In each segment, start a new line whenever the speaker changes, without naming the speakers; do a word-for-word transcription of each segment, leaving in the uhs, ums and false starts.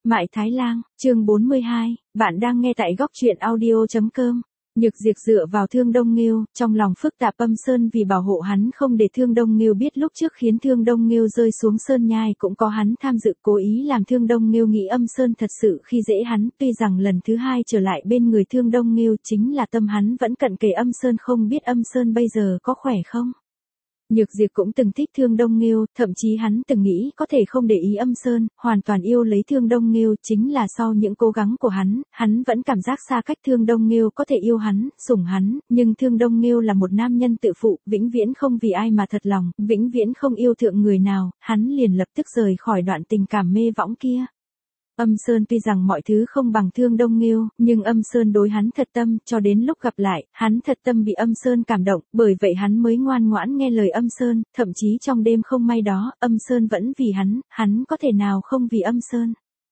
Mại Thái Lang, chương bốn mươi hai, bạn đang nghe tại góc truyện audio chấm com. Nhược Diệp dựa vào Thương Đông Nghêu, trong lòng phức tạp. Âm Sơn vì bảo hộ hắn không để Thương Đông Nghêu biết lúc trước khiến Thương Đông Nghêu rơi xuống sơn nhai cũng có hắn tham dự, cố ý làm Thương Đông Nghêu nghĩ Âm Sơn thật sự khi dễ hắn. Tuy rằng lần thứ hai trở lại bên người Thương Đông Nghêu chính là tâm hắn vẫn cận kề Âm Sơn, không biết Âm Sơn bây giờ có khỏe không. Nhược Diệp cũng từng thích Thương Đông Nghêu, thậm chí hắn từng nghĩ có thể không để ý Âm Sơn, hoàn toàn yêu lấy Thương Đông Nghêu. Chính là sau những cố gắng của hắn, hắn vẫn cảm giác xa cách Thương Đông Nghêu có thể yêu hắn, sủng hắn, nhưng Thương Đông Nghêu là một nam nhân tự phụ, vĩnh viễn không vì ai mà thật lòng, vĩnh viễn không yêu thượng người nào, hắn liền lập tức rời khỏi đoạn tình cảm mê võng kia. Âm Sơn tuy rằng mọi thứ không bằng Thương Đông Nghêu, nhưng Âm Sơn đối hắn thật tâm, cho đến lúc gặp lại, hắn thật tâm bị Âm Sơn cảm động, bởi vậy hắn mới ngoan ngoãn nghe lời Âm Sơn, thậm chí trong đêm không may đó, Âm Sơn vẫn vì hắn, hắn có thể nào không vì Âm Sơn.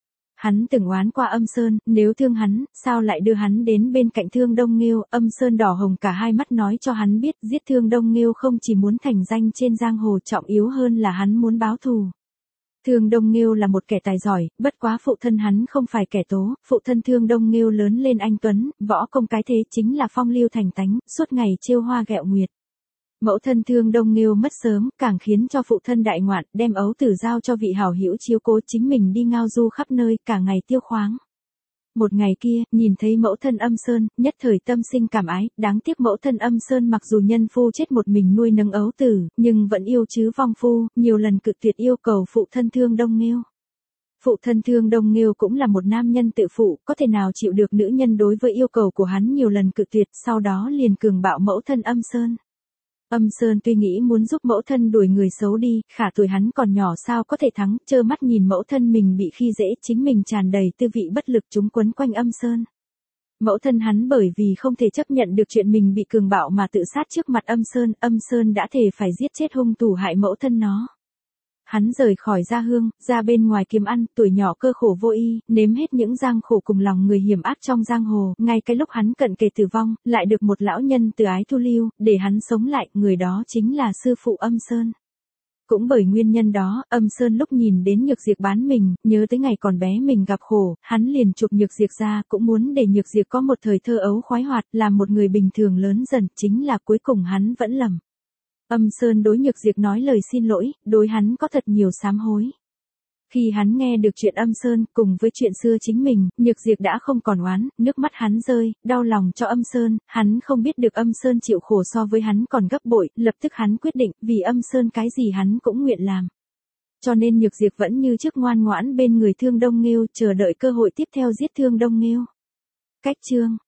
Hắn từng oán qua Âm Sơn, nếu thương hắn, sao lại đưa hắn đến bên cạnh Thương Đông Nghêu. Âm Sơn đỏ hồng cả hai mắt nói cho hắn biết, giết Thương Đông Nghêu không chỉ muốn thành danh trên giang hồ, trọng yếu hơn là hắn muốn báo thù. Thương Đông Nghêu là một kẻ tài giỏi, bất quá phụ thân hắn không phải kẻ tố, phụ thân Thương Đông Nghêu lớn lên anh tuấn, võ công cái thế, chính là phong lưu thành tánh, suốt ngày trêu hoa ghẹo nguyệt. Mẫu thân Thương Đông Nghêu mất sớm, càng khiến cho phụ thân đại ngoạn, đem ấu tử giao cho vị hảo hữu chiếu cố, chính mình đi ngao du khắp nơi, cả ngày tiêu khoáng. Một ngày kia, nhìn thấy mẫu thân Âm Sơn, nhất thời tâm sinh cảm ái, đáng tiếc mẫu thân Âm Sơn mặc dù nhân phu chết một mình nuôi nấng ấu tử, nhưng vẫn yêu chứ vong phu, nhiều lần cự tuyệt yêu cầu phụ thân Thương Đông Nghêu. Phụ thân Thương Đông Nghêu cũng là một nam nhân tự phụ, có thể nào chịu được nữ nhân đối với yêu cầu của hắn nhiều lần cự tuyệt, sau đó liền cường bạo mẫu thân Âm Sơn. Âm Sơn tuy nghĩ muốn giúp mẫu thân đuổi người xấu đi, khả tuổi hắn còn nhỏ sao có thể thắng, trơ mắt nhìn mẫu thân mình bị khi dễ, chính mình tràn đầy tư vị bất lực chúng quấn quanh Âm Sơn. Mẫu thân hắn bởi vì không thể chấp nhận được chuyện mình bị cường bạo mà tự sát trước mặt Âm Sơn, Âm Sơn đã thề phải giết chết hung thủ hại mẫu thân nó. Hắn rời khỏi gia hương, ra bên ngoài kiếm ăn, tuổi nhỏ cơ khổ vô y, nếm hết những gian khổ cùng lòng người hiểm ác trong giang hồ, ngay cái lúc hắn cận kề tử vong, lại được một lão nhân từ ái thu lưu, để hắn sống lại, người đó chính là sư phụ Âm Sơn. Cũng bởi nguyên nhân đó, Âm Sơn lúc nhìn đến Nhược Diệp bán mình, nhớ tới ngày còn bé mình gặp khổ, hắn liền chụp Nhược Diệp ra, cũng muốn để Nhược Diệp có một thời thơ ấu khoái hoạt, làm một người bình thường lớn dần, chính là cuối cùng hắn vẫn lầm. Âm Sơn đối Nhược Diệp nói lời xin lỗi, đối hắn có thật nhiều sám hối. Khi hắn nghe được chuyện Âm Sơn cùng với chuyện xưa chính mình, Nhược Diệp đã không còn oán, nước mắt hắn rơi, đau lòng cho Âm Sơn, hắn không biết được Âm Sơn chịu khổ so với hắn còn gấp bội, lập tức hắn quyết định, vì Âm Sơn cái gì hắn cũng nguyện làm. Cho nên Nhược Diệp vẫn như trước ngoan ngoãn bên người Thương Đông Nghêu, chờ đợi cơ hội tiếp theo giết Thương Đông Nghêu. Cách chương